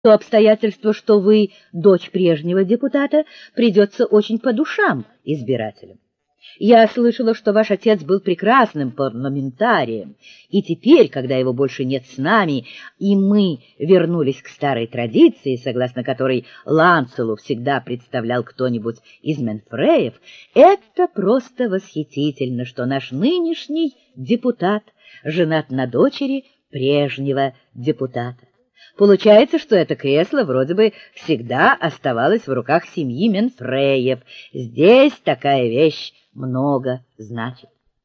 То обстоятельство, что вы дочь прежнего депутата, придется очень по душам избирателям. Я слышала, что ваш отец был прекрасным парламентарием, и теперь, когда его больше нет с нами, и мы вернулись к старой традиции, согласно которой Ланцелу всегда представлял кто-нибудь из Менфреев, это просто восхитительно, что наш нынешний депутат женат на дочери прежнего депутата. Получается, что это кресло вроде бы всегда оставалось в руках семьи Менфреев. Здесь такая вещь много значит.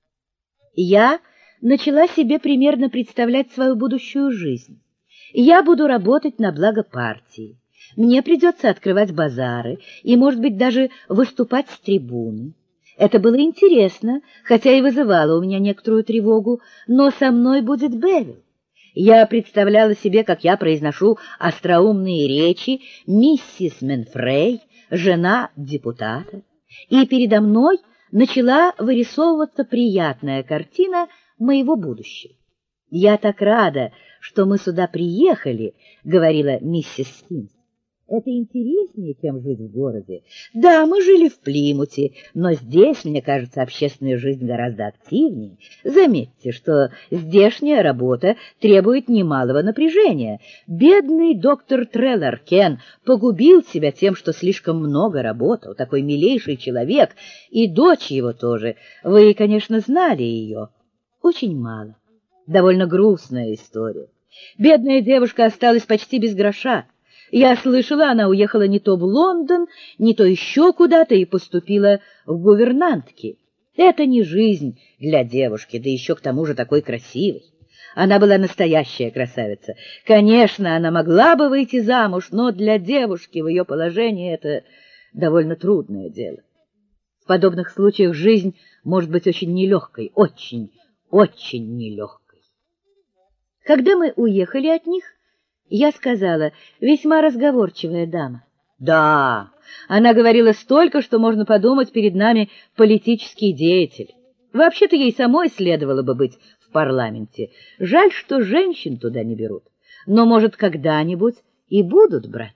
Я начала себе примерно представлять свою будущую жизнь. Я буду работать на благо партии. Мне придется открывать базары и, может быть, даже выступать с трибуны. Это было интересно, хотя и вызывало у меня некоторую тревогу, но со мной будет Бевил. Я представляла себе, как я произношу остроумные речи миссис Менфрей, жена депутата, и передо мной начала вырисовываться приятная картина моего будущего. «Я так рада, что мы сюда приехали», — говорила миссис Симс. «Это интереснее, чем жить в городе. Да, мы жили в Плимуте, но здесь, мне кажется, общественная жизнь гораздо активнее. Заметьте, что здешняя работа требует немалого напряжения. Бедный доктор Трелларкен погубил себя тем, что слишком много работал. Такой милейший человек, и дочь его тоже. Вы, конечно, знали ее. Очень мало. Довольно грустная история. Бедная девушка осталась почти без гроша. Я слышала, она уехала не то в Лондон, не то еще куда-то и поступила в гувернантки. Это не жизнь для девушки, да еще к тому же такой красивой. Она была настоящая красавица. Конечно, она могла бы выйти замуж, но для девушки в ее положении это довольно трудное дело. В подобных случаях жизнь может быть очень нелегкой, очень, очень нелегкой. Когда мы уехали от них, я сказала: весьма разговорчивая дама. Да, она говорила столько, что можно подумать, перед нами политический деятель. Вообще-то ей самой следовало бы быть в парламенте. Жаль, что женщин туда не берут. Но, может, когда-нибудь и будут брать.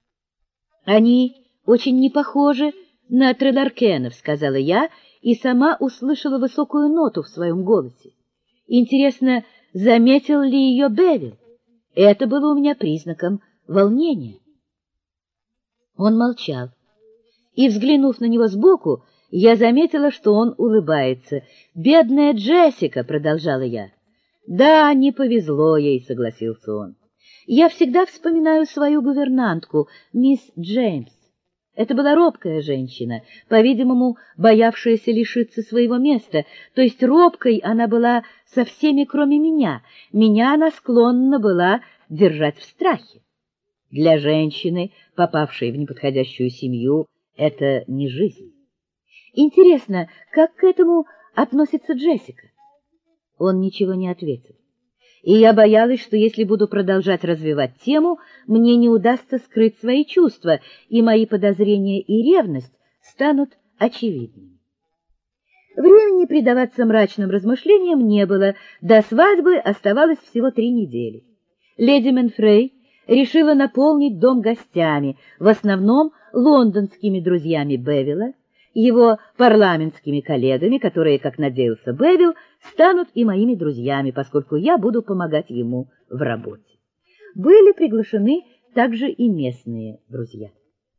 Они очень не похожи на Трелларкенов, сказала я, и сама услышала высокую ноту в своем голосе. Интересно, заметил ли ее Бевил? Это было у меня признаком волнения. Он молчал, и, взглянув на него сбоку, я заметила, что он улыбается. «Бедная Джессика», — продолжала я. «Да, не повезло ей», — согласился он. «Я всегда вспоминаю свою гувернантку, мисс Джеймс. Это была робкая женщина, по-видимому, боявшаяся лишиться своего места, то есть робкой она была со всеми, кроме меня. Меня она склонна была держать в страхе. Для женщины, попавшей в неподходящую семью, это не жизнь. Интересно, как к этому относится Джессика?» Он ничего не ответил. И я боялась, что если буду продолжать развивать тему, мне не удастся скрыть свои чувства, и мои подозрения и ревность станут очевидными. Времени предаваться мрачным размышлениям не было, до свадьбы оставалось всего 3 недели. Леди Менфрей решила наполнить дом гостями, в основном лондонскими друзьями Бевила, его парламентскими коллегами, которые, как надеялся Бевил, станут и моими друзьями, поскольку я буду помогать ему в работе. Были приглашены также и местные друзья.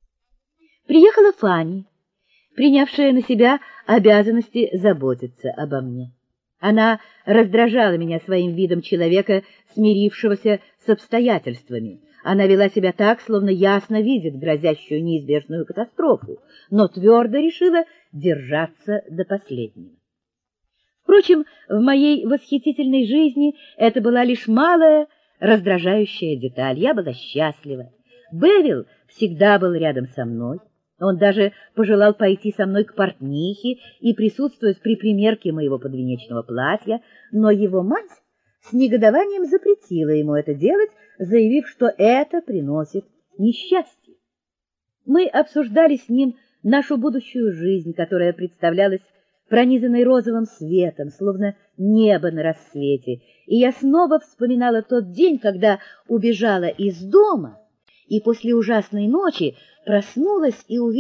Приехала Фанни, принявшая на себя обязанности заботиться обо мне. Она раздражала меня своим видом человека, смирившегося с обстоятельствами. Она вела себя так, словно ясно видит грозящую неизбежную катастрофу, но твердо решила держаться до последнего. Впрочем, в моей восхитительной жизни это была лишь малая раздражающая деталь. Я была счастлива. Бевил всегда был рядом со мной. Он даже пожелал пойти со мной к портнихе и присутствовать при примерке моего подвенечного платья, но его мать с негодованием запретила ему это делать, заявив, что это приносит несчастье. Мы обсуждали с ним нашу будущую жизнь, которая представлялась пронизанной розовым светом, словно небо на рассвете, и я снова вспоминала тот день, когда убежала из дома и после ужасной ночи проснулась и увидела